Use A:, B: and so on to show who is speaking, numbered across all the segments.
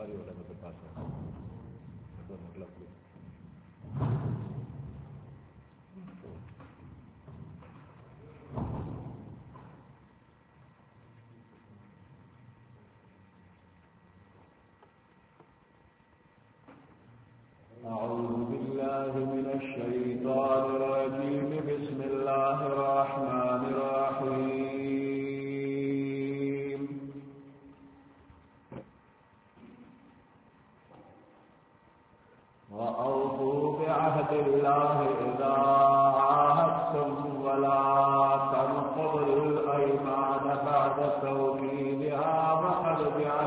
A: ساری والا تو پاس مطلب أعوذ بالله من الشيطان الرجيم بسم الله الرحمن الرحيم وأوفوا بعهد الله إذا عاهدتم ولا تنقضوا الأيمان بعد توكيدها وقد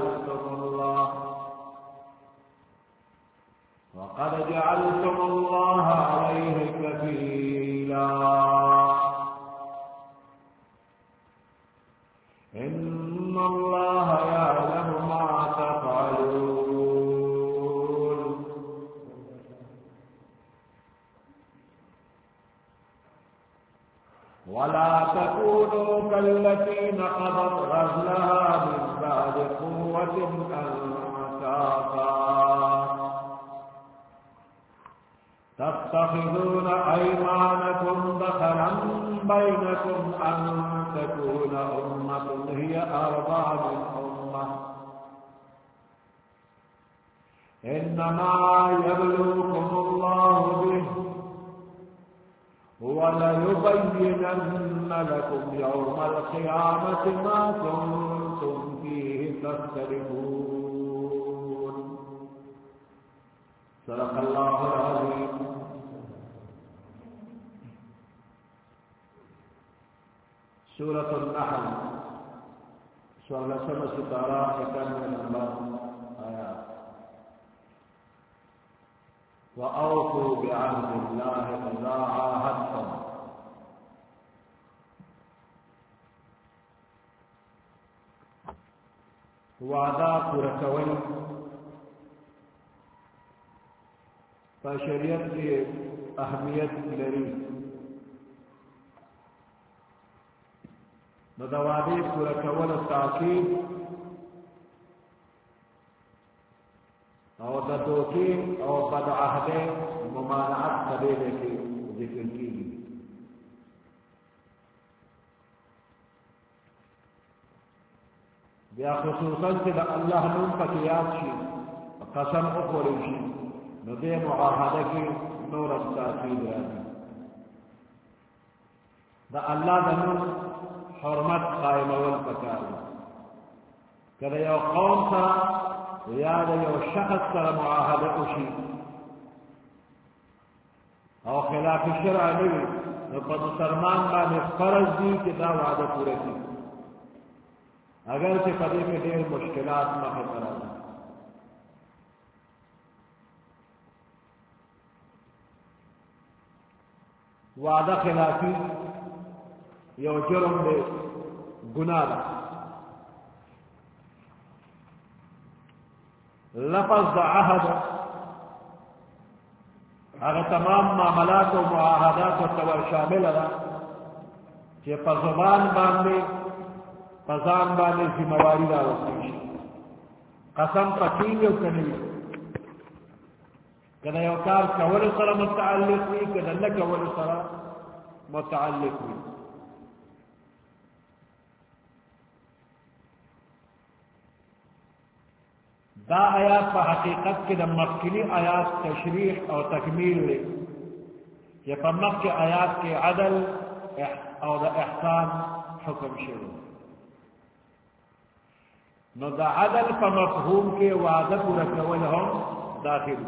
A: جعلتم الله عليه كفيلا إن الله يعلم ما تفعلون ولا تكونوا كالتي نقضت غزلها من بعد قوة أنكاثا تتخذون أيمانكم دخلا بينكم أن تكون أمة هي أربى من أمة إنما يبلوكم الله به وليبينن لكم يوم القيامة ما كنتم فيه تختلفون صدق الله العظيم. سورة النحل سورة سبع ستارہ 91 نمبر آیات. وأوفوا بعهد الله إذا عاهدتم. وعدہ پورا کول شریعت کی اہمیت لری ندوادی پورا کول تاکید اور دوکی اور بدعہد ممانعت قبیلے کی ذکر کی گئی. بیا خصوصاً کہ اللہ نوم پکیات شی قسم اخوری شی ندے معاہدہ کی نور تاکید راضی دا اللہ دنوں حرمت قائم والپکار کہ یو قوم سا یا یو شخص سا معاہدہ اشی او خلاف شرع نوی نو پا مسلمان بانے فرض دی کہ دا وعدہ پورے کی اگر سے قدی میں دیر مشکلات مخی کرا دی. وعدہ خلافی یو جرم دے گناہ لفظ دا عہد اگر تمام معاملات و معاہدات و تور شامل ہے کہ پر زبان باندھے پزان باندھے ذمہ داری رکھتی قسم پکین یو کنوی کنا یو کار کول سره متعلق وی کنا نہ کول سره متعلق وی. دا آیات پا حقیقت کی دا مخکلی آیات تشریح اور تکمیل لے یہ پا مخی آیات کے عدل اور دا احسان حکم شروع نو دا عدل پا مفہوم کے وعدہ پورا کول ہم داخل.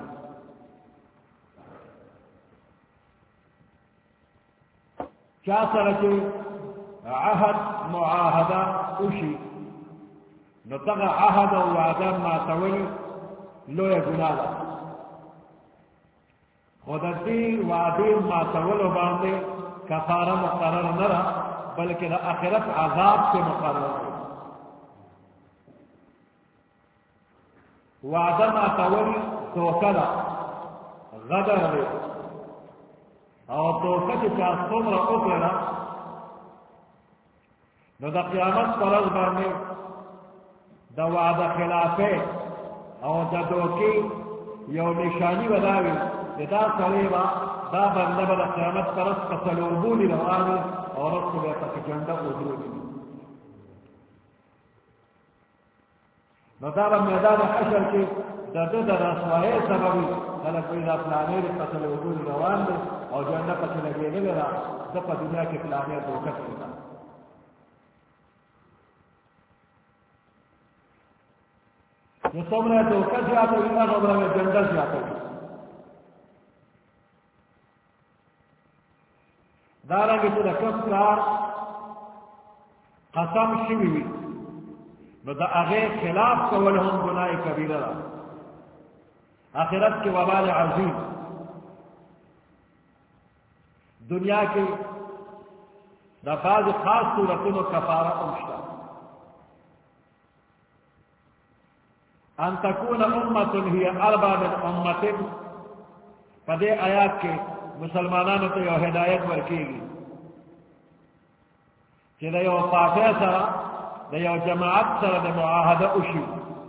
A: کیا سرچے عہد معاہدہ اشی نو تغا عہد و وعدہ ما تول لویا گناہ دا خودتی وعدی ما تول باندے کفارہ مقرر نرہ بلکہ دا آخرت عذاب سے مقرر ہے. وعدہ ما تول توکلا غدر ہے اور توکل کا سمر اکرا نو دا قیامت پر از باندے دا وعدہ خلافے اور دا دوکی یو نشانی بداوی دا سلیبا دا بندہ بدا قیامت پرس پسلوبولی روانی اور اس کو بیتا کہ جنڈا ادرولی نظارہ میدان حشر کی دا رسوائے سببی خلق بیدا پلانیر پسلوبولی روان دے اور جنڈا پسلگے لگے را دا پا دنیا کی پلانیر دوکت کتا یہ سمرے دوکت جاتا ہوئی نا نمرہ میں جنڈا جاتا ہوئی دارنگی تو دا کفرار قسم شوی نو دا اغیر خلاف کولهم گناہ کبیرہ را آخرت کی وبال عظیم دنیا کی دا بعض خاص صورتوں و کفارہ امشتا ان تکون امت ہی اربع من امت پدے آیات کے مسلمانانو تو یو ہدایت ورکی گی کہ دا یو فاتح سرا دا یو جماعت سرا دا معاہدہ اشیو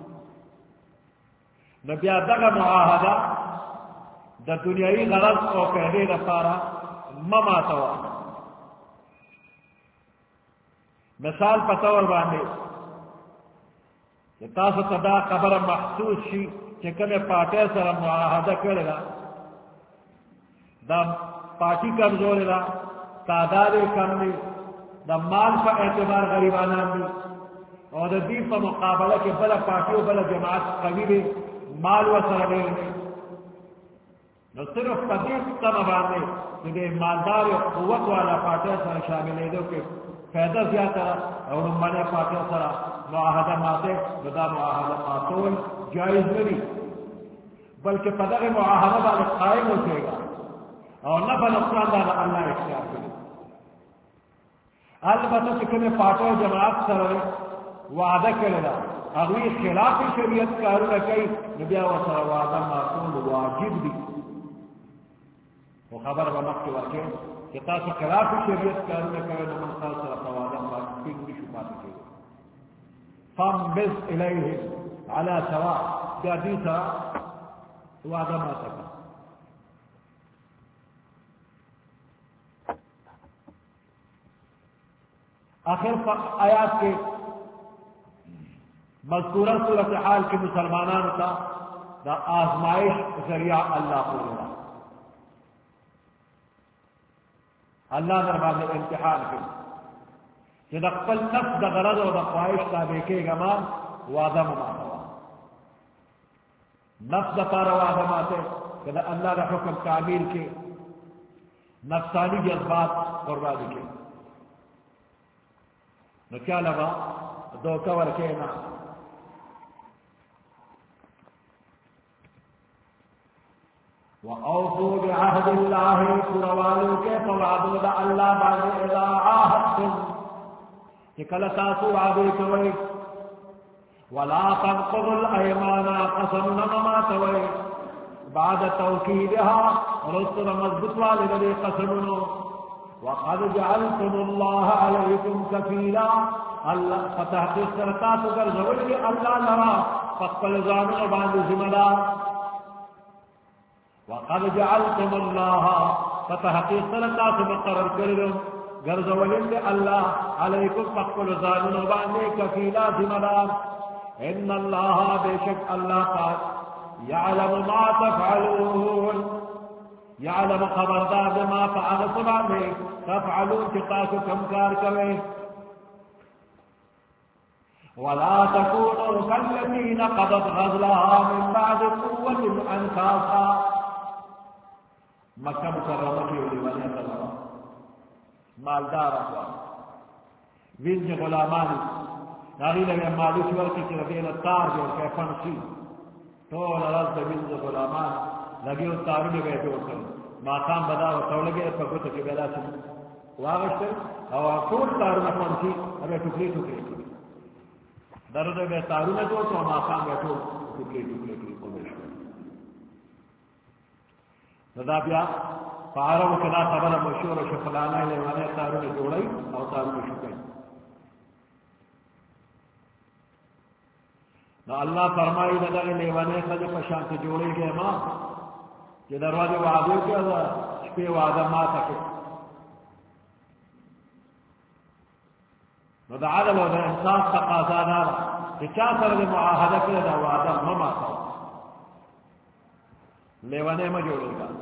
A: نبیا دگا معاہدہ دا دنیای غرض او پہلے نفارا مماتوا مثال پتور باندے کہ تاسو تدا قبر محسوس شی کہ کم پاٹے سرا معاہدہ کرے دا پارٹی کمزور دا تعداد کم دی دا مال پا اعتبار غریبانان دی اور دا دی پا مقابلہ کے بلا پارٹی و بلا جماعت قوی دی مال و سردیر دی نو صرف پا دیس کم باندے کہ دے مالدار و قوت والا پارٹی سر شامل دو کہ فیدہ زیادہ اور من پارٹی سر معاہدہ ماتے دا معاہدہ ماتول جائز نہیں بلکہ پدغ معاہدہ والے قائم ہو جائے گا اور نفع نقصان دانا اللہ اختیار کرے البتہ چکنے پاٹو جماعت سر وعدہ کرے گا اگلی خلاف شریعت کارو کئی نبیا و سر وعدہ معصول واجب دی وہ خبر بمک کے واقع کہ تاسو خلاف شریعت کارو کئی نمن خاص سر وعدہ معصول دی شفاعت کرے فانبذ الیہم علی سوا جادی سر وعدہ معصول آخر آیات کے مذکورہ صورتحال کے مسلمانان کا دا آزمائش ذریعہ اللہ کو لگا اللہ دربار امتحان کے کہ دا قل نفس دا غرض و دا خواہش تا دیکھے گا ماں وعدہ مماتا نفس دا پارا وعدہ ماتے کہ دا اللہ دا حکم تعمیر کے نفسانی جذبات قربانی کے نو کیا لگا دو کور کے نا وَأَوْفُوا بِعَهْدِ اللَّهِ قُرَوَانُوا کے فوعدوا دا اللہ بعد اذا عاہدتم کہ کل تاسو عادی کوئی ولا تنقضوا الأيمان قسم نما توئی بعد توكيدها رسل مضبوط والدی قسمنو وقد جعلتم الله عليكم كفيلا اللہ فتح سرکات کر ضروری اللہ لرا فقل زانو باندھ ذمہ دار وقد جعلتم الله فتح سرکات مقرر کر گر ضروری اللہ علیکم فقل زانو باندھ کفیلا ذمہ دار ان اللہ بے شک اللہ پاک یعلم ما تفعلون یعلم خبردار بما فعلتم تفعلون تقاسو کم کار کوئے ولا تكونوا كالذين قضت غزلها من بعد قوة أنكاسا مکہ مکرمہ کی ہونے والی اللہ مالدار ہوا وینج غلامانی ناری لگے مالوش ورکی کی ربین التار جو کیفن سی تو لرز وینج غلامان لگے اتارو لگے جو کر ماقام بدا و تو لگے پکوتا کی بیدا سی واغشتے اور کون تارو نفن سی ابے ٹکلی ٹکلی ٹکلی درد میں تارو میں جو تو ماقام بیٹھو ٹکلی ٹکلی ٹکلی کو بیشتے ندا بیا پارو کنا خبر مشہور و شفلانا لے وانے تارو میں جوڑائی اور تارو میں شکائی اللہ فرمائی نہ لیوانے خد پشان سے جوڑے گئے ماں کہ دروازے وعدے کے شپے وعدہ ماں تک دا عدل و دا انصاف تقاضا دارا کہ چا سر دے معاہدہ کرے دا وعدہ مما تھا لیوانے میں جوڑے گا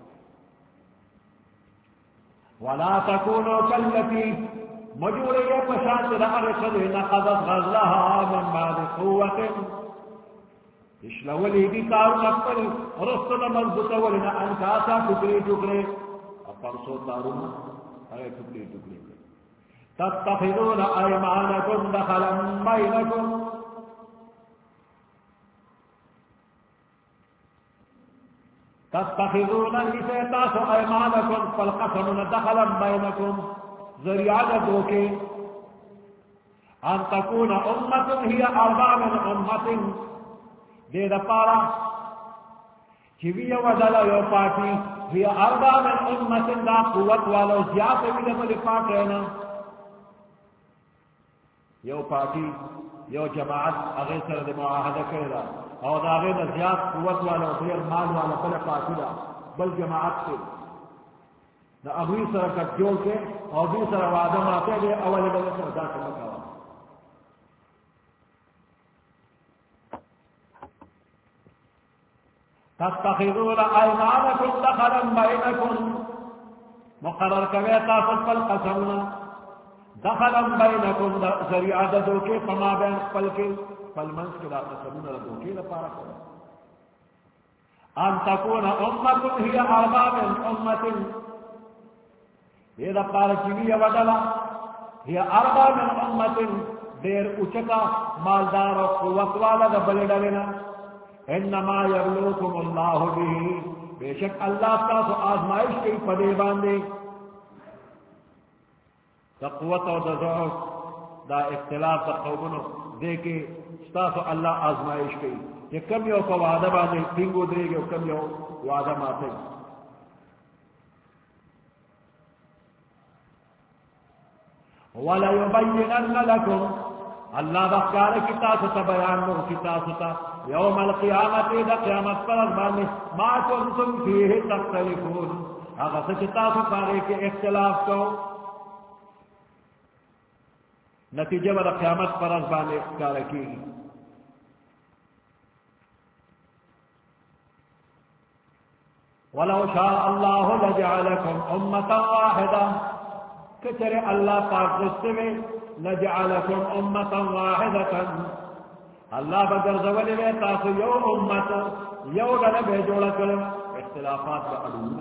A: ولا تکونو کلتی مجوڑے گئے پشان سے دعا رکھے نقضت غزلها من بعد قوت اشلولی دی تارو نقل رسط مضبط ولنا انکاسا ٹکڑے ٹکڑے پرسو تارو ارے ٹکڑے ٹکڑے تتخذون ایمانکم دخلا بینکم تتخذون لسیتاس ایمانکم فالقسمون دخلا بینکم ذریعہ دوکے ان تکون امت ہی اربع من امت دے دا پارا چوی ودلا یو پارٹی ہی اربع من امت دا قوت والو زیادہ بھی دمال پاک رہنا یو پارٹی یو جماعت اغیسر دے معاہدہ کردا اور دا غیر زیاد قوت والا غیر مال والا بل پارٹی دا بل جماعت سے دا ابھی سر کٹ جوڑ کے اور دوسرا وعدہ آتے گئے اول بلے سر دا کے مکاوا تتخذون ایمانکم دخلا بینکم مقرر کوئے تاسد فالقسمنا دخلا بینکم ذریعہ دو کے فما بین پل کے پل منس کے لا قسمنا دو کے لپارا کرو ان تکون امت ہی اربع من امت یہ دا پارا چیوی ودلا ہی اربع من امت دیر اچکا مالدار و قوت والا دا بلے ڈالنا انما یبلوکم اللہ بھی بے شک اللہ کا تو آزمائش کی پدے باندے دا قوت و دا ضعف دا اختلاف دا قومنو دے کے ستاسو اللہ آزمائش کی کہ کم یو کا وعدہ باندے تینگو دے گے کم یو وعدہ ماتے وَلَيُبَيِّنَنَّ لَكُمْ اللہ بخار کتاب بیان نو کتاب یوم القیامت دا قیامت پر ازبانی ما کنتم فیہ تختلفون اگر سے کتاب پارے کے اختلاف کو نتیجہ بدا قیامت پر ازبانی اختار کی وَلَوْ شَاءَ اللَّهُ لَجَعَلَكُمْ أُمَّةً وَاحِدًا کچرے اللہ پاک رستے میں لجعلکم امتا واحدتا اللہ بگر زولی میں تاسو یو امت یو گلبے جوڑا کرم اختلافات با علوم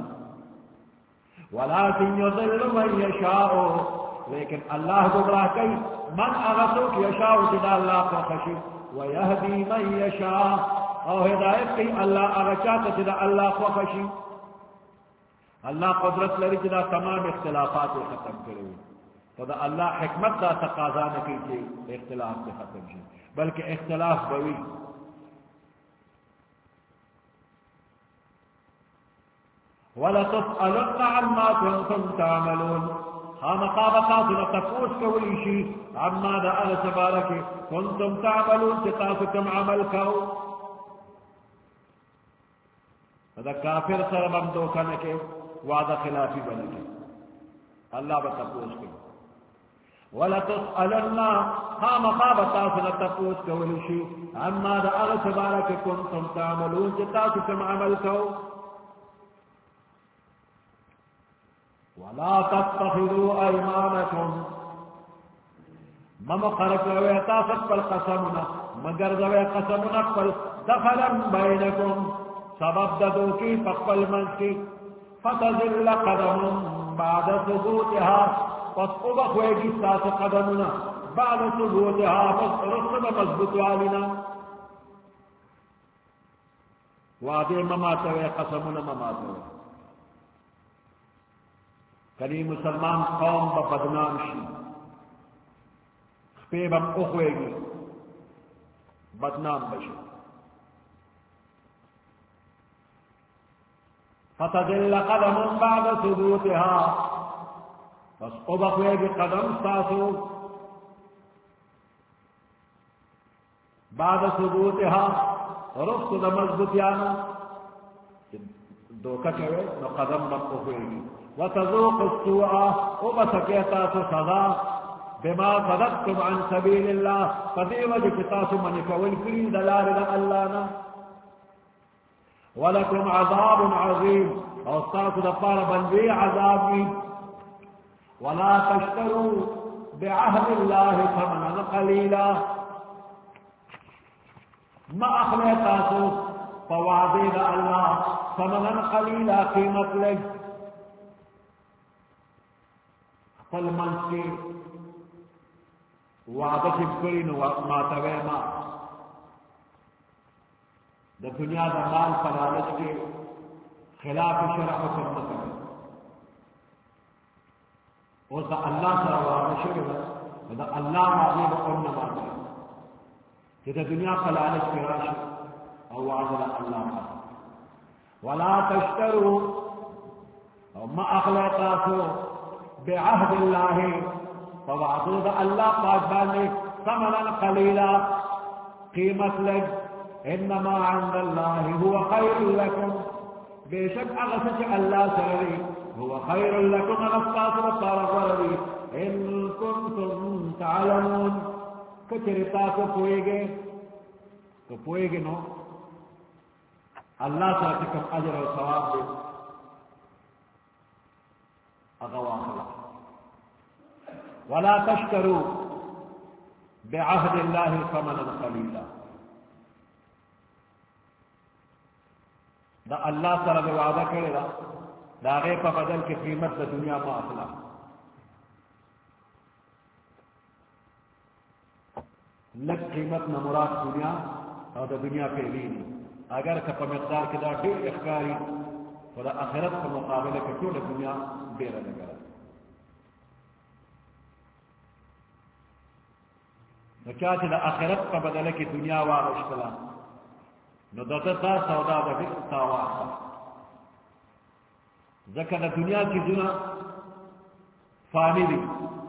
A: ولیکن یضل من یشاؤ لیکن اللہ گمراہ کئی من اغسوک یشاؤ جدا اللہ کو خشی ویہدی من یشاؤ او ہدایت کئی اللہ اغچاتا جدا اللہ کو خشی اللہ قدرت لری جدا تمام اختلافات ختم کرے تو دا اللہ حکمت دا تقاضا نہ کی کہ اختلاف سے ختم شے بلکہ اختلاف بوی وَلَتُسْأَلُنَّ عَمَّا كُنْتُمْ تَعْمَلُونَ مقابقات تفوس کولی شی عما دا تبارک کنتم تعملون چتاسکم عمل کو دا کافر سر بندو کنکے وعدہ خلافی بنکے اللہ بتفوس کو وَلَتُسْأَلُنَّ مقابقات تفوس کولی شی عما دا تبارک کنتم تعملون چتاسکم عمل کو ولا تتخذوا ايمانكم ممقرك ويتاسق بالقسمنا مگر ذوي قسمنا قل دخلا بينكم سبب ددوكي فقل منكي فتزل قدم بعد ثبوتها فاصبح ويجي ساس قدمنا بعد ثبوتها رسم مضبوط علينا وعدي مماتوا قسمنا مماتوا کلی مسلمان قوم با بدنام شی خپیب ہم اخوے گی بدنام بشی فتدل قدم بعد ثبوتها بس ابخوے گی قدم ساسو بعد ثبوتها رفت دا مضبوطیانا دوکا چوے نو قدم مقفوئی وتذوق السوء وبسکیتا سزا بما صدقتم عن سبیل اللہ فدی وجہ کتاسو من کول کری دلال دا اللہنا ولکم عذاب عظیم اوستاسو دا پار بندی عذاب میں ولا تشتروا بعهد الله ثمنا قليلا ما اخلیتاسو فوعدی دا اللہ ثمنا قلیلا قیمت لگ قل منس کے وعدہ چکرین ماتوے ما دا دنیا دا مال پلالچ کے خلاف شرع حکم نکرے اور دا اللہ سر وعدہ شرع دا اللہ معذیب قرن ماتوے کہ دا دنیا پلالچ کے راشد او وعدہ اللہ کا ولا تشتروا ما اخلقاتو بعهد الله فوعدوا ذا الله قادباني ثمنا قليلا قيمة لك انما عند الله هو خير لكم بشك اغسج الله سرري هو خير لكم اغسطاس وطارغ ان كنتم تعلمون كترتاكو پوئے تو پوئے گے نو اللہ تعالی کم اجر و ثواب دے اغواخلا ولا تشتروا بعهد الله ثمنا قليلا دا اللہ تعالی وعدہ کرے گا دا غیر پا بدل کی قیمت دا دنیا ما اخلا لگ قیمت نہ مراد دنیا اور دا دنیا پہ لی اگر کپا مقدار کے دا دیر اخکاری و دا آخرت کا مقابلہ کے تو دنیا بیرہ لگا نو کیا چی دا آخرت کا بدلہ کی دنیا وارشتلا نو دا دا سودا دا بس تاواسا ذکر دا دنیا کی دنیا فانی دی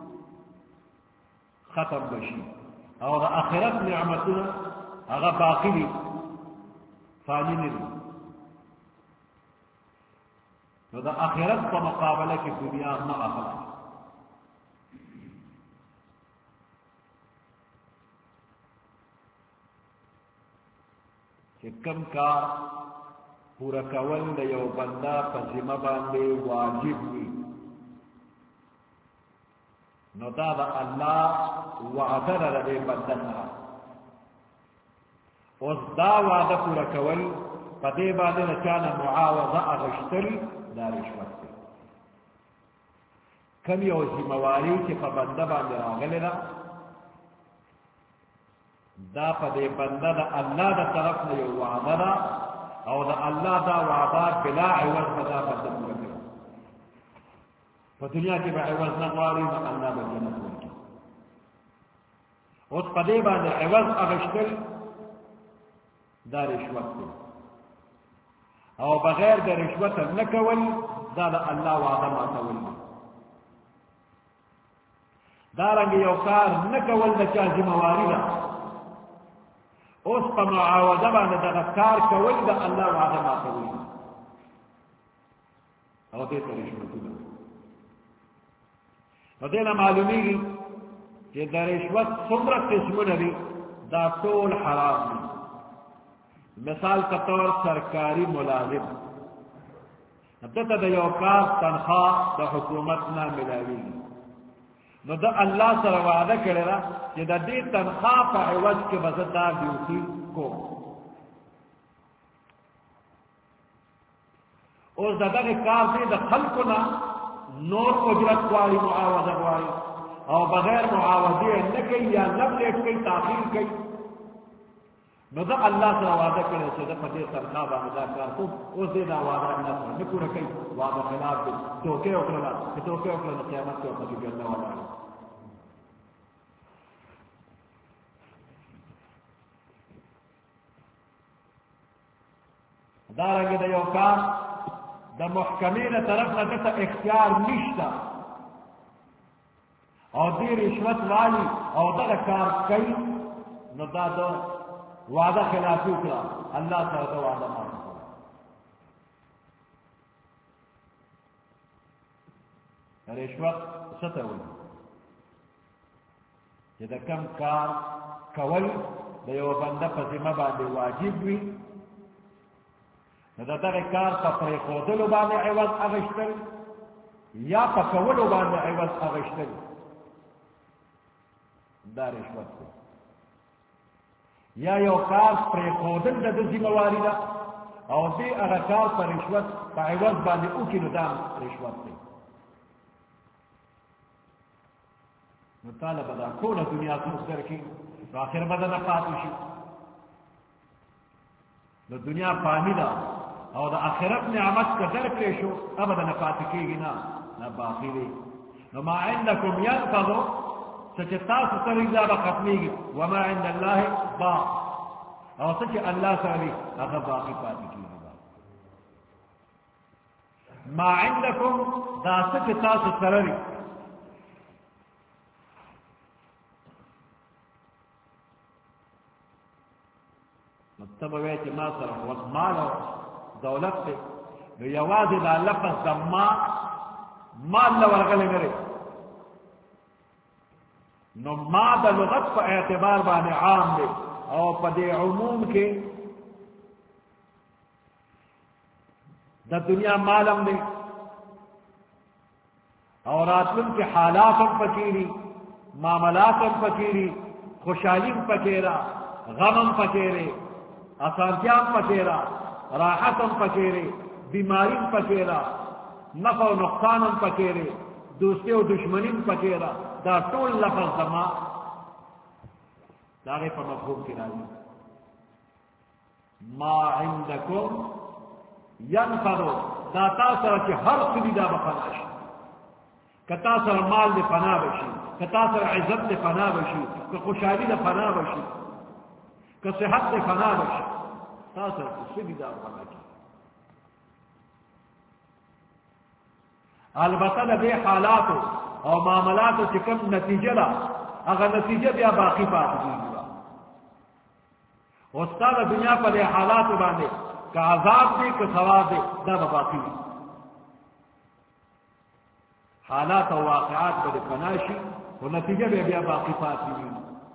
A: ختم بشی اور آخرت نعمتنا اگر باقی دی فانی نہیں تو دا آخرت کا مقابلہ کی دنیا نہ اخلا کہ کم کا پورا کول دا یو بندہ پا ذمہ باندے واجب ہوئی نو دا اللہ وعدہ رہے بندہ سرا اس دا وعدہ پورا کول پا دے باندے نچانا معاوضہ اغشتل دا رشوت دے کم یو ذمواری کی پا بندہ باندے راغلے دا پا دے بندہ دا اللہ دا طرف نے یو وعدہ دا او دا اللہ دا وعدہ بلا عوض بدا بندہ پورا کرے دنیا کی با عوض نقواری با اللہ با جنت ورکی اس پدے باندے عوض اغشتل دا رشوت دے او بغیر دا رشوت نکول دا دا اللہ وعدہ ماتول دے دا رنگ یوکار نکول دا چا ذمواری دا اس پا معاوضہ باندے دا کار کول دا اللہ وعدہ ماتول دے او دیتا رشوت دے دینا معلومی گی کہ دا رشوت سمرت قسمون بھی دا طول حرام دی مثال کا طور سرکاری ملازم دتا دا یوکار تنخواہ دا حکومت نہ ملاوی گی نو دا اللہ سر وعدہ کرے رہا کہ دا دی تنخواہ پا عوض کے بزدار ڈیوٹی کو اس دا دا کار دی دا خلقنا نور اجرت والی معاوضہ والی اور بغیر معاوضے نہ کئی یا نہ لیٹ کئی تاخیر کئی نو دا اللہ سے وعدہ کرے سے دا فتح تنخواہ باندھا کر تو اس دن وعدہ نہ پورا کئی وعدہ خلاف دے توکے اکڑا کہ توکے اکڑا قیامت کے اوپر بھی اللہ والا دارنگی دا یوکار دا محکمین طرف نہ کتا اختیار نشتا اور دی رشوت والی اور دا کار کئی نو دا دا وعدہ خلافی کرا اللہ سره وعدہ مات کړه. رشوت څه ته وایي؟ چې د کم کار کول د یو بنده په ذمه باندې واجب وي، نو د دغه کار په پرېښودلو باندې عوض اخیستل یا په کولو باندې عوض اخیستل، دا رشوت دی. یا یو کار پرېښودل د ده ذمهواري ده او دې هغه کار په رشوت په عوض باندې وکړي، نو دا رشوت دی. نو تعالی به دا ټوله دنیا څوک درکړي، نو آخر به نه پاتې شي. د دنیا فانی ده او د آخرت نعمت که درکړی شو هغه به نه پاتې کېږي، نه باقي دی. نو ما عندکم ینفض، څه چې تاسو سره دا به ختمېږي، وما عند الله باق، او څه چې الله سره وي هغه باقي پاتې کېږي. ما عندکم دا څه چې تاسو سره وي، مطلب وی چې ما سره وخت مال او دولت دی، نو یوازې دا لفظ د مال له ورغلی نه دی، نو ما د لغت په اعتبار باندې عام دی او په دې عموم کې د دنیا مال هم دی او راتلونکي حالات هم پکې دي، معاملات هم پکې دي، خوشحالي هم پکې ده، غم هم پکې دی، آسانتیا هم پکې ده، راحت هم پکې دی، بیماری هم پکې ده، نفع او نقصان هم پکې دی، دوستی او دشمنی هم پکې ده. دا ټول لفظ زما دا غي په مفهوم کې راځي. ما عندکم ينفض، دا تاسو سره چې هر څه دي دا به فنا شي، که تاسو سره مال دې فنا بشي، که تاسو سره عزت دې فنا بشي، که خوشحالي دې فنا بشي، که صحت دې فنا بشي، تاسو سره څه دي دا به فنا شي. البته د دې حالاتو او معاملاتو چې کوم نتیجه ده هغه نتیجه بیا باقی پاتې کېږي. او ستا د دنیا په دې حالاتو باندې که عذاب دی که ثواب دی دا به باقي وي. حالات او واقعات به دې فنا شي خو نتیجه به بیا باقی پاتې وي.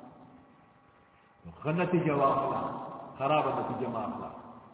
A: ښه نتیجه واخله، خرابه نتیجه مه اخله.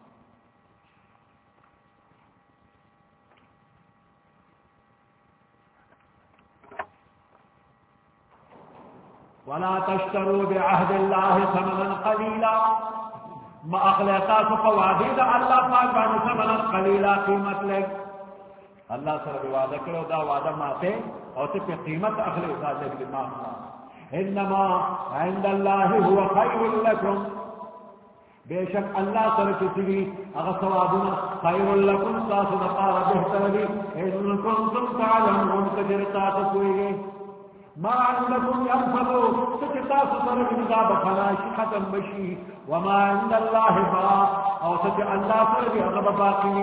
A: ولا تشتروا بعهد الله ثمنا قليلا، ما اخلاقات فوادید اللہ پاک باندې ثمنا قليلا، قیمت لے اللہ سره وعدہ کرو دا وعدہ ماتے اور تے پہ قیمت اخلے دا دے ما انما عند الله هو خير لكم، بے شک اللہ سره کسی اگر ثوابنا خير لكم تاسو نقار بہتر دی ان کنتم تعلمون تجرتا کوئی. ما عندكم ينفذوا ستتاسو سرق نقاب خلاش ختم بشي، وما عند الله باق، او ستي الله سرق غضب باقي.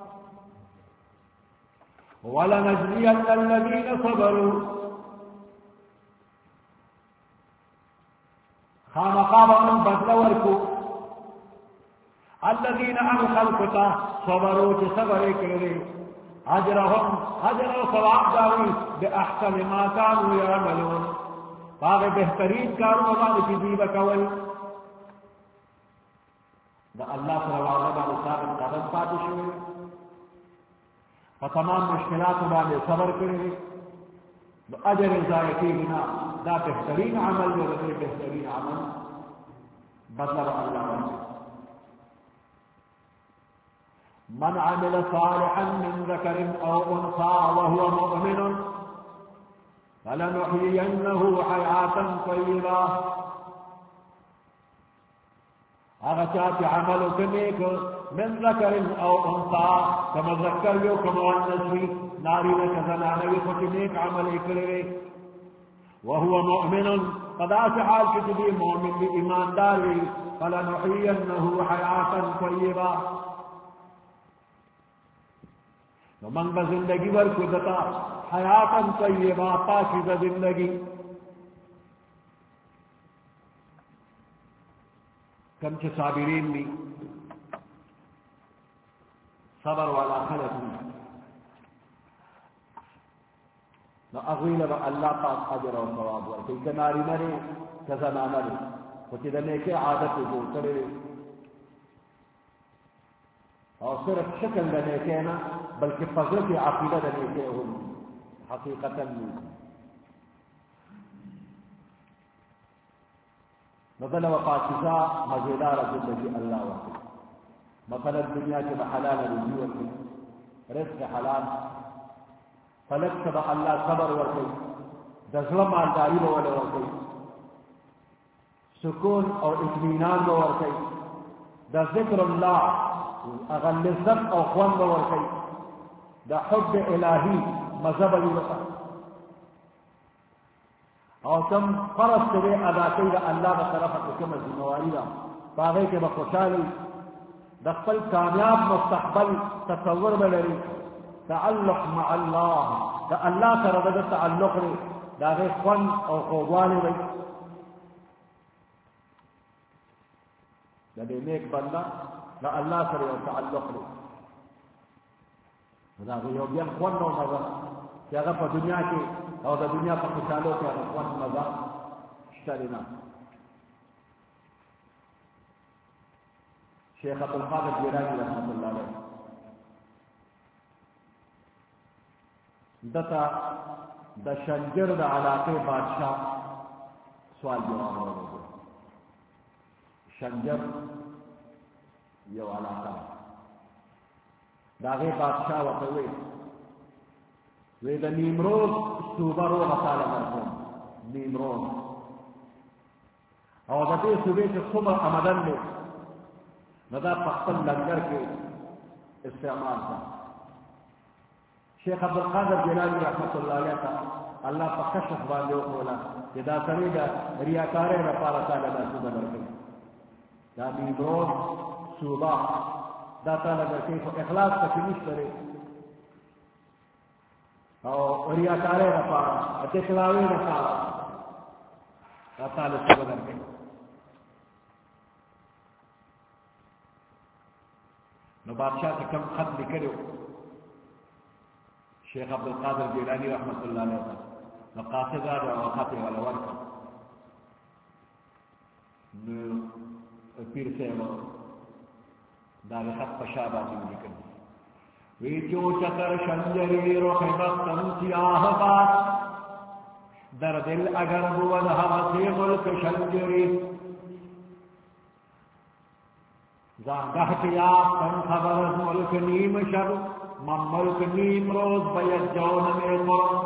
A: ولنجزين الذين صبروا، خامقاب من بدلوركو الذين خلقتا صبروا تصبروا كذلك اجرهم اجر و ثواب داوی باحسن ما كانوا يعملون، باغ بہترین کاروں باندې چې دی وکول. دا الله سره وعده باندې ثابت قدم پاتې شوی، په تمام مشکلات باندې صبر کړی، د اجر ضایع کېږي نه، دا بهترین عمل دی، دا بهترین عمل بدل الله باندې. من عمل صالحا من ذكر او انثى وهو مؤمن فلنحيينه حياة طيبة، اگر چاہتے عمل کنیک من ذکر او انثى كما ذکر یو کما ونسوی ناری لك زنانوی فتنیک عمل اکلوی وهو مؤمن قد حال کتبی مؤمن بی ایمان داری فلنحيينه حياة طيبة، من با زندگی ورکو دتا حیاتا طیبا پاکیزہ زندگی. کم چھ صابرین بھی صبر والا خلق بھی نو اغویل با اللہ پاک اجر و ثواب ورکی کناری نرے کزنانا رے خوچی دنے کے عادت جو کرے اور صرف شکل دنے کے نا بلکہ فضل کی عقیدہ دنے کے ہم حقیقتا نہیں نظل و پاکزا مزیدار زندگی اللہ ورکی مثلا دنیا کے بحلال رجوع ورکی رزق حلال فلک سبا اللہ صبر ورکی دظلم آلداری بولا ورکی سکون اور اطمینان ورکی دا ذکر اللہ اغل لذت او خوان ورکی دا حب الہی مذہب ورکی اور تم فرض کرے ادا کی دا اللہ بطرف حکم ذمواری دا باغے کے بخوشالی دا خپل کامیاب مستقبل تصور بلری تعلق مع اللہ دا اللہ سر دا تعلق ری دا غیر خون او خوبانی ری دا دے نیک بندہ دا اللہ سر دا تعلق ری دا غیر یوبین خون او مزا کہ اگر پا دنیا کی او دا دنیا پا خوشالو کے اگر خون مزا اشترینا شیخ عبدالقادر جیلانی رحمت اللہ علیہ دتا دا شنجر دا علاقے بادشاہ سوال جواب ہو گئے شنجر یو علاقہ داغے بادشاہ وقوے وے دا نیمروز صوبہ رو غسالہ مرکن نیمروز اور دا دے صوبے سے صبح آمدن لے ندا پختن لنگر کے استعمال کا شیخ عبدالقادر جیلانی رحمت اللہ علیہ کا اللہ پا کشف باندے اولا کہ دا سرے دا ریاکارے رفارہ تعالیٰ دا صوبہ لرکے دا نیمروز صوبہ دا تعالیٰ لرکے تو اخلاص کا کنیش کرے اور ریاکارے رفارہ اتکلاوے رفارہ دا تعالیٰ صوبہ لرکے نو بادشاہ سے کم خط لکھے شیخ عبدالقادر جیلانی رحمت اللہ علیہ وسلم نو قاصد آجا و خط والا ورکا نو پیر سے وہ دار خط پشابہ جی لکھے وی جو چتر شنجری روح بختم سیاہ بات در دل اگر بود حوثی ملک شنجری زاندہ کیا تن خبر از ملک نیم شب من ملک نیم روز بید جون میں قرم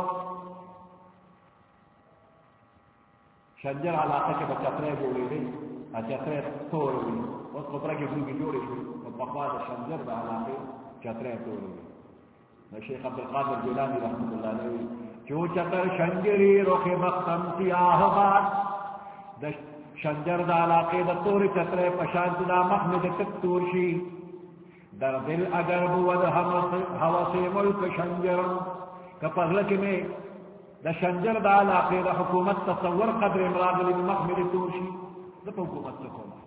A: شنجر علاقہ کے بچترے جوڑے گئی چترے توڑ گئی اس خطرہ کی بھوگی جوڑے گئی اور بقواد شنجر با علاقے چترے توڑ گئی شیخ عبدالقادر جیلانی رحمت اللہ علیہ جو چتر شنجری رخ بختم سیاہ باد شنجر دا علاقے دا توری چترے پشانت دا محمد تک تورشی در دل اگر بود حوث ملک شنجر کپغلک میں دا شنجر دا علاقے دا حکومت تصور قدر امراغلی محمد تورشی دا حکومت تکوما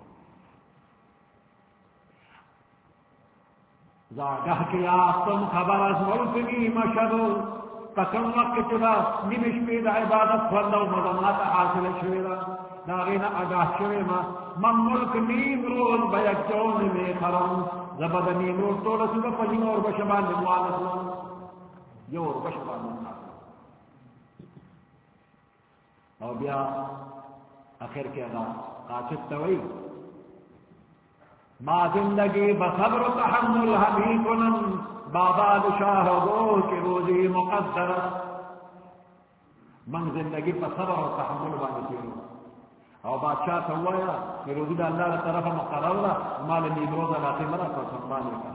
A: زاگہ کیا تم خبر از ملک نیم شدو تکم وقت چدا نمش پید عبادت فردو مضمات حاصل شویدہ داغین آگاہ شوی ما من ملک نیم روز بیک جون میں خرم زبد نیم روز توڑا سوگا پجن اور بشبان نموانت لن یہ اور بشبان نموانت اور بیا آخر کے آگاہ قاچت توئی ما زندگی بصبر تحمل ہمی کنن باباد شاہ گو کی روزی مقدر من زندگی بصبر و تحمل بانتی ہوں اور بادشاہ تو ہوا کہ روزی دا اللہ طرف مقرر مال نیمروز علاقے مرا پر سنبھانے کا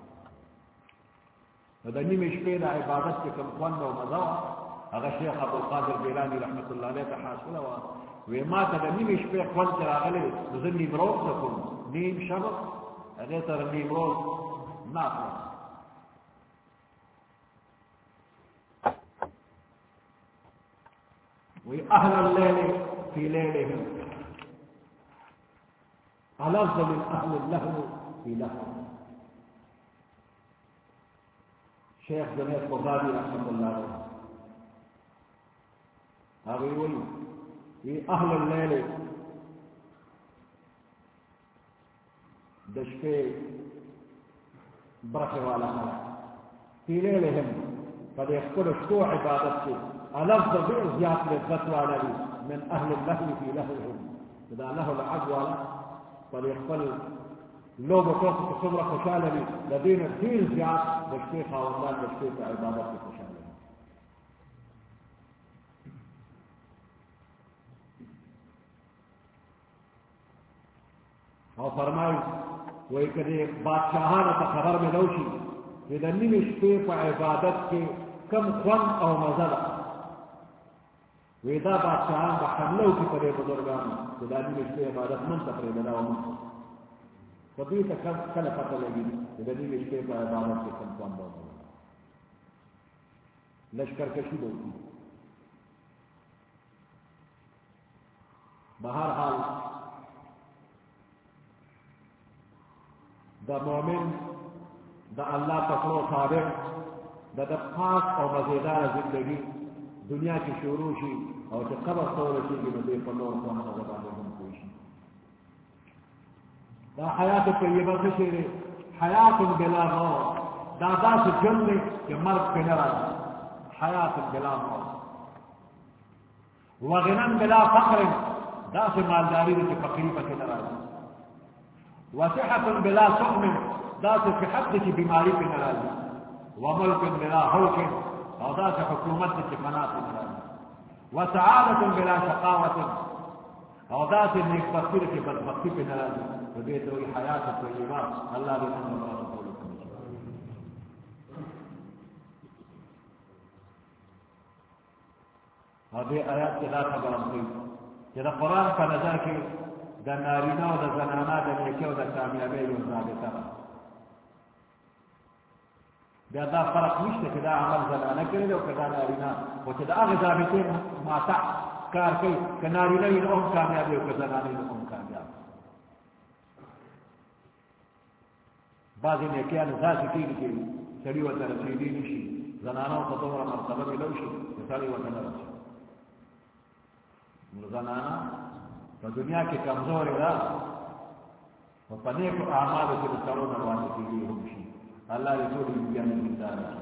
A: دنی میں شپے دا عبادت کے کم خوند و مزا اگر شیخ عبدالقادر جیلانی رحمت اللہ علیہ کا حاصل ہوا وی ما تا دنی میں شپے خوند چرا غلے نزل نیمروز لکن نیم شبق اگر تر نیمروز ناکھا وی اہل اللیل فی لیلہم ألذ من أهل اللهو في لهو. شیخ جنید بغدادی رحمۃ اللہ علیہ آگے وہی یہ اہل اللیل دشپے برخے والا ہے تیلے لہم قد يخبر شکو عبادت سے الفظ بیر زیاد لذت والا لی من اہل اللہو فی لہوهم اذا لہو العب والا قد يخبر لوگ توقف سمرہ خوشحال لی لدین دیر زیاد دشپے خواندان دشپے کا عبادت سے خوشحال لی. اور فرمائی وہی کدے بادشاہان تا خبر میں نوشی کہ دنی شپے پا عبادت کے کم خون او مزدہ ویدا بادشاہان با حملو کی پدے بزرگان کہ دنی شپے عبادت من تفرید دا ومن کبھی تک کل پتہ لگی کہ دنی شپے پا عبادت کے کم خون دا لشکر کشی دوتی. بہرحال دا مومن دا اللہ پکڑو صابر دا پاک اور مزیدار زندگی دنیا کی شروع شی اور جو قبر تو رسی کی مدے پنور کو ہم زبانے ہم کوشی دا حیات طیبہ سے شیرے حیات بلا موت دا دا سے جننے کہ مرد پہ نراز حیات بلا موت وغنن بلا فقر دا سے مالداری کے فقری پہ نراز وصحة بلا سقم ذات صحت کی بیماری پہ ناراضی وملک بلا حوش اور ذات حکومت کی فنا پہ ناراضی وسعادت بلا شقاوت اور ذات نیک بختی کی بدبختی پہ ناراضی تو یہ تو حیات طیبہ اللہ نے ہم کو قبول کرے. اور یہ آیات کے ذات خبر ہوئی کہ قرآن کا نظر کی دا نارینا و دا زنانا دا نیکی و دا کامیابی یو ثابتا بیا دا فرق نشتے کہ دا عمل زنانا کرے دے و کہ دا نارینا و کہ دا آغی ثابتی ماتا کار کئی کہ نارینا یو ام کامیابی و کہ زنانا یو ام کامیابی. بعضی نیکیان ذاتی کی کہ سڑی و ترسیدی نشی زنانا و تطور مرتبہ ملوشی سڑی و تنرسی زنانا تو دنیا کے کمزور ہے اور پنے کو اعمال سے کرو نوانے کے لیے ہوشی اللہ رسول دنیا میں مقدار ہے.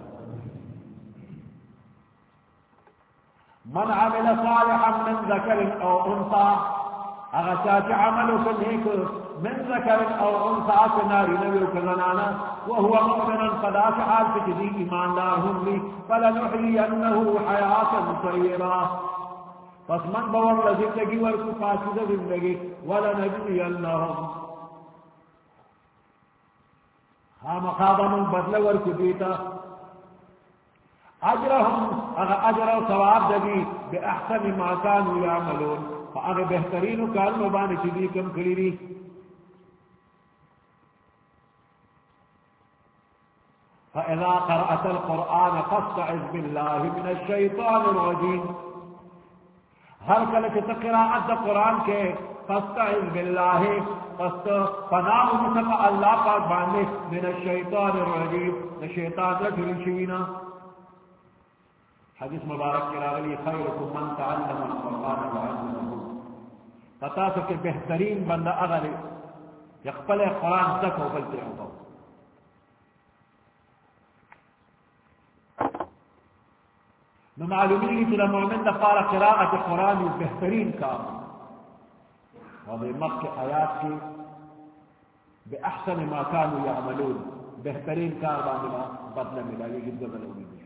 A: من عمل صالحا من ذکر او انثى اگر چاہتے عملو کنیک من ذکر او انثى کناری نبیو کزنانا وهو مؤمنا فداك حال فجدی ایماندار ہم لی فلنحیینه حیاتا طیبا پس من باور زندگی ورکو فاسدہ زندگی ولنجزینہم ہم خوابا من بدل ورکو دیتا اجرہم اگر اجر و ثواب دگی بے احسن ما کانوا یعملون اگر بہترین کار مبانی چیزی کم کلیری. فإذا قرأت القرآن فاستعذ بالله من الشيطان الرجيم ہر کل کے قراءت قرآن کے فاستعذ باللہ پناہ مصطفى اللہ پاک باندے من الشیطان الرجیم شیطان رجل شوینا. حدیث مبارک کے راغلی خیرکم من تعلم القرآن وعلمه پتا سو کہ بہترین بندہ اگر یقبل قرآن تک ہو بلتے ہوگا. نو معلومی کی مومن دفار قراءت قرآن بہترین کام اور مکہ آیات کی بے احسن ما كانوا يعملون بہترین کار باندھنا بدلہ ملا یہ جد بلوگی بھی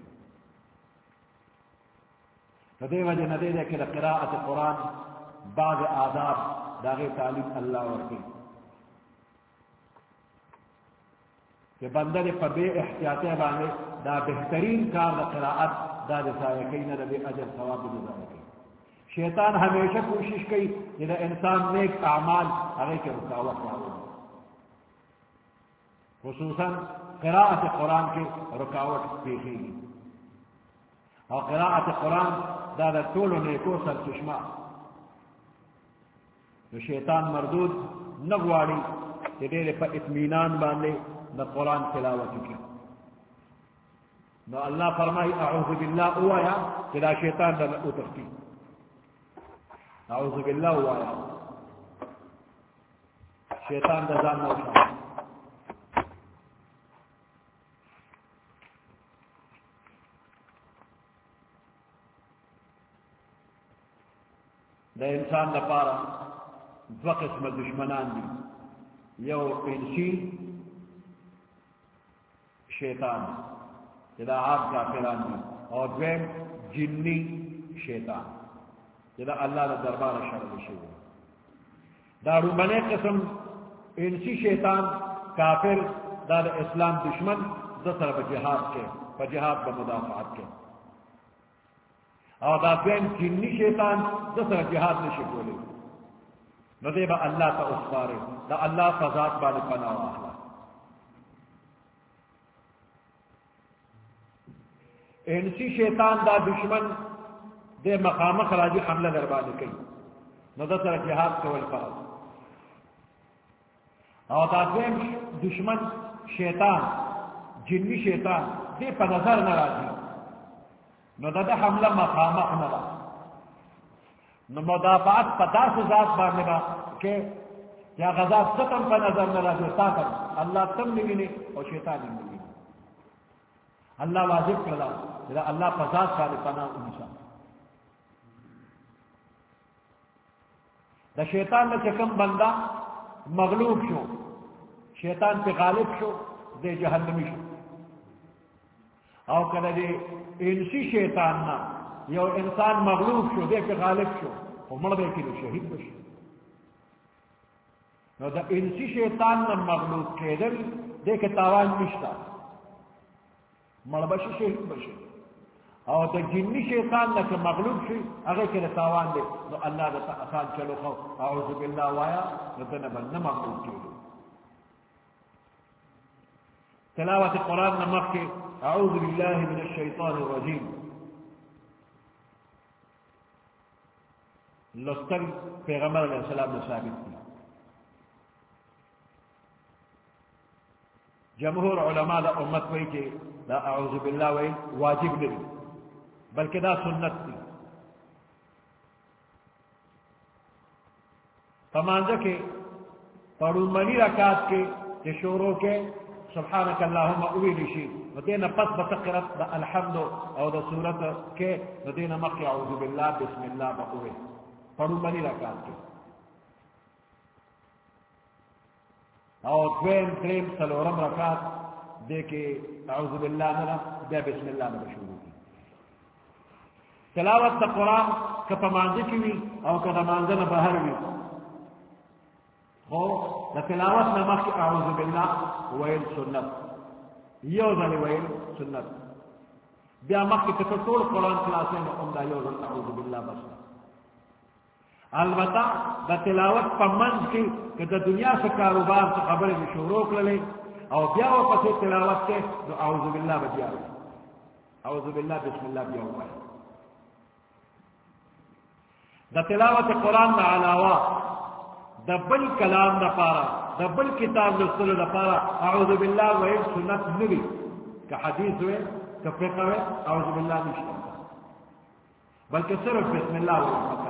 A: فدے وجہ نہ دے کہ قراءت قرآن بعض آداب داغی تعلیم اللہ ورکی کہ بندہ نے پر بے احتیاطیں باندھے دا بہترین کار دا قراءت دا دسائے نہ بے اجر ثواب دسائے. شیطان ہمیشہ کوشش کی کہ انسان نیک اعمال ہمیں کے رکاوٹ نہ ہو خصوصاً قراءت قرآن کی رکاوٹ پیشی گی اور قراءت قرآن دا طول و نیکو سر چشمہ تو شیطان مردود نغواړي چې ډېر په اطمینان باندې د قرآن تلاوت کی. نو اللہ فرمائی اعوذ باللہ اوایا کہ دا شیطان دا اتختی. اعوذ باللہ اوایا شیطان دا زان موشا. دا انسان دا پارا دو قسم دشمنان دی، یو انسی شیطان جدا آپ کافران دی، اور دویم جنی شیطان جدا اللہ دا دربار شرع شیطان. دارو بنے قسم انسی شیطان کافر دا اسلام دشمن دسر بجہاد کے بجہاد بمدافعات کے، اور دا دویم جنی شیطان دسر جہاد نشی بولے نو دے با اللہ تا اسفارے دا اللہ فضاد بانے پناہ و آخلا. انسی شیطان دا دشمن دے مقام خراجی حملہ دربانے کی نو دا سر جہاد کول فرض. اور دا دویم دشمن شیطان جنی شیطان دے پا نظر نراجی نو دا حملہ مقام نرا نو مدافعات پتا سے ذات بارنے با کہ یا غذاب ستم پا نظر نراجی ساکر اللہ تم نگینے اور شیطان نگینے. اللہ واجب کرلا جدا اللہ فساد سارے پناہ انسان. دا شیطان میں چکم بندہ مغلوب شو شیطان پہ غالب شو دے جہنمی شو. او کہنے دے انسی شیطان نا یو انسان مغلوب شو دے پہ غالب شو وہ دے کے شہید بشو. نو دا انسی شیطان نا مغلوب کے دل دے کے تاوان مشتا مر بشی شہید بشی. اور دا جنی شیطان نہ کہ مغلوب شی اگر کہ تاوان دے تو اللہ دا آسان چلو خو اعوذ باللہ وایا نو تنا بن مغلوب کی. تلاوت قرآن نمک کے اعوذ باللہ من الشیطان الرجیم لستر پیغمبر علیہ السلام نے ثابت کی. جمہور علماء دا امت وئی کہ دا اعوذ باللہ وئی واجب نہیں بلکہ دا سنت تھی. فمانزہ کے پڑھو منی رکعت کے کہ شوروں کے سبحانک اللہم اویلی شی ودینا پس بتقرت دا الحمد او دا سورت کے ودینا مقی اعوذ باللہ بسم اللہ بقوی پڑھو منی رکعت کے. اور دویم دریم سلورم رکعت دے کے اعوذ باللہ نرا دے بسم اللہ نرا شروع کی. تلاوت دا قرآن کپا مانزی کی وی او کدا مانزن بہر وی خو دا تلاوت نمک کی اعوذ باللہ ویل سنت یوزن ویل سنت بیا مکی تکتور قرآن کلاسے میں امدہ یوزن اعوذ باللہ بس. البتہ دا تلاوت پا منز کی کہ دا دنیا سے کاروبار سے خبر میں شروع کر لے اور بیا وہ پسے تلاوت کے جو اعوذ باللہ بجیا رہے اعوذ باللہ بسم اللہ بیا ہوا ہے. دا تلاوت قرآن دا علاوہ دا بل کلام دا پارا دا بل کتاب رسول دا پارا اعوذ باللہ ویل سنت نبی کہ حدیث ہوئے کہ فقہ ہوئے اعوذ باللہ نشتا بلکہ صرف بسم اللہ ویل مکہ.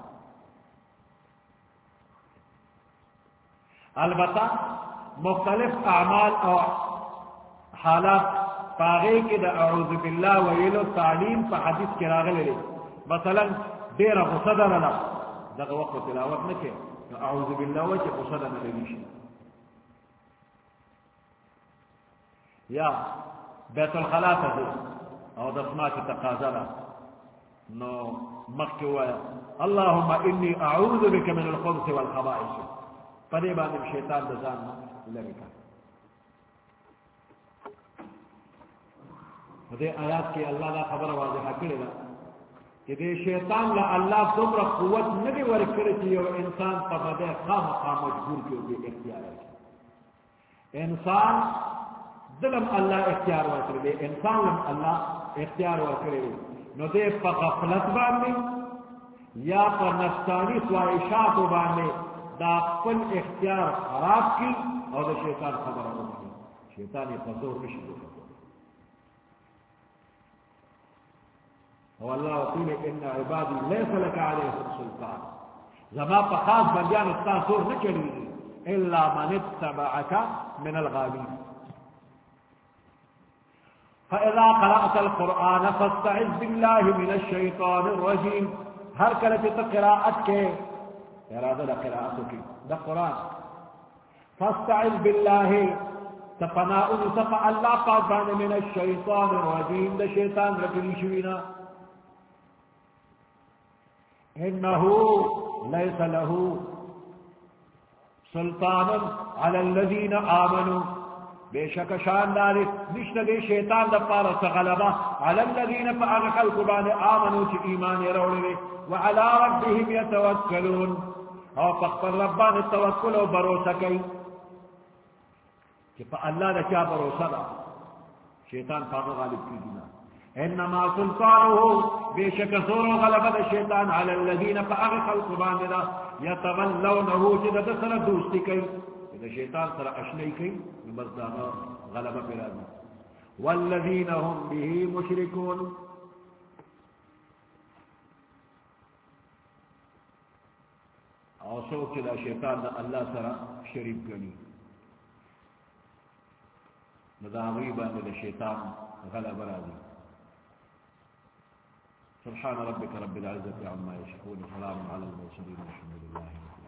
A: البتہ مختلف اعمال اور حالات پاغے کے دا اعوذ باللہ ویل و تعلیم پا حدیث کے راغل لے مثلا دیر غصدہ لنا دا وقت تلاوت نکے اعوذ باللہ ویل غصدہ نلیشی. یا بیت الخلاء دے اور دسما کی تقاضا نو مکہ ہوا اللہم انی اعوذ بک من الخبث والخبائث پدے بعد شیطان دزان لگا. دے آیات کے اللہ کا خبر واضح کرے گا کہ دے شیطان لا اللہ تمر قوت نبی ورکرے کی اور انسان پدے خام خام مجبور کی ہوگی اختیار ہے. انسان دلم اللہ اختیار ورکرے دے انسان لم اللہ اختیار ورکرے نو دے پا غفلت باندے یا پا نفسانی خواہشات باندے دا خپل اختیار خراب کی اور دا شیطان خبر ہوگی شیطان یہ فزور نشی دو والله وقيل ان عبادي ليس لك عليهم سلطان زما فخاص بنديان التاثور نكلي الا من اتبعك من الغالين فاذا قرات القران فاستعذ بالله من الشيطان الرجيم هر كلمه قراءتك اراده قراءتك ده قران فاستعذ بالله تفناء تفع الله قاطعا من الشيطان الرجيم ده شيطان رجل شوينا إنه ليس له سلطان على الذين آمنوا بشك شان داري نشت دي شيطان دفارة غلبة على الذين فأغخ القرآن آمنوا في إيمان يرولي وعلى ربهم يتوكلون أو فقر ربان التوكل وبروسكي فالله لكا بروسنا شيطان فاغ غالب في دينا انما سلطانه بشك زور غلبة الشيطان على الذين فأغخ القرآن يتغلونه جدا سر دوستي كي اذا شيطان سر اشني كي بمزدانا غلبة برادي والذين هم به مشركون او سوك كده شيطان الله سر شريف كني مذاهبا من الشيطان غلبة برادي سبحان ربك رب العزة عما يشكون وسلام على المرسلين والحمد لله